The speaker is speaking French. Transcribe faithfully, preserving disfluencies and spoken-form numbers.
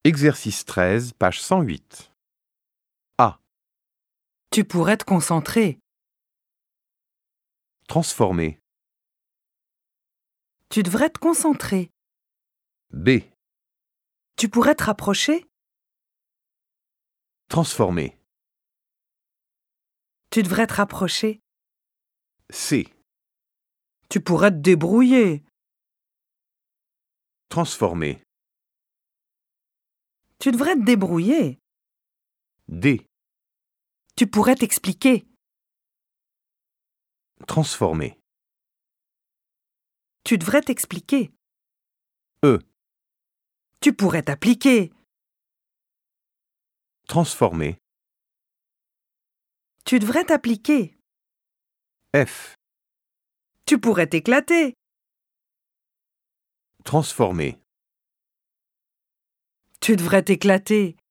Exercice treize, page cent huit. A. Tu pourrais te concentrer. Transformer. Tu devrais te concentrer. B. Tu pourrais te rapprocher. Transformer. Tu devrais te rapprocher. C. Tu pourrais te débrouiller. Transformer. Tu devrais te débrouiller. D. Tu pourrais t'expliquer. Transformer. Tu devrais t'expliquer. E. Tu pourrais t'appliquer. Transformer. Tu devrais t'appliquer. F. Tu pourrais t'éclater. Transformer. Tu devrais t'éclater.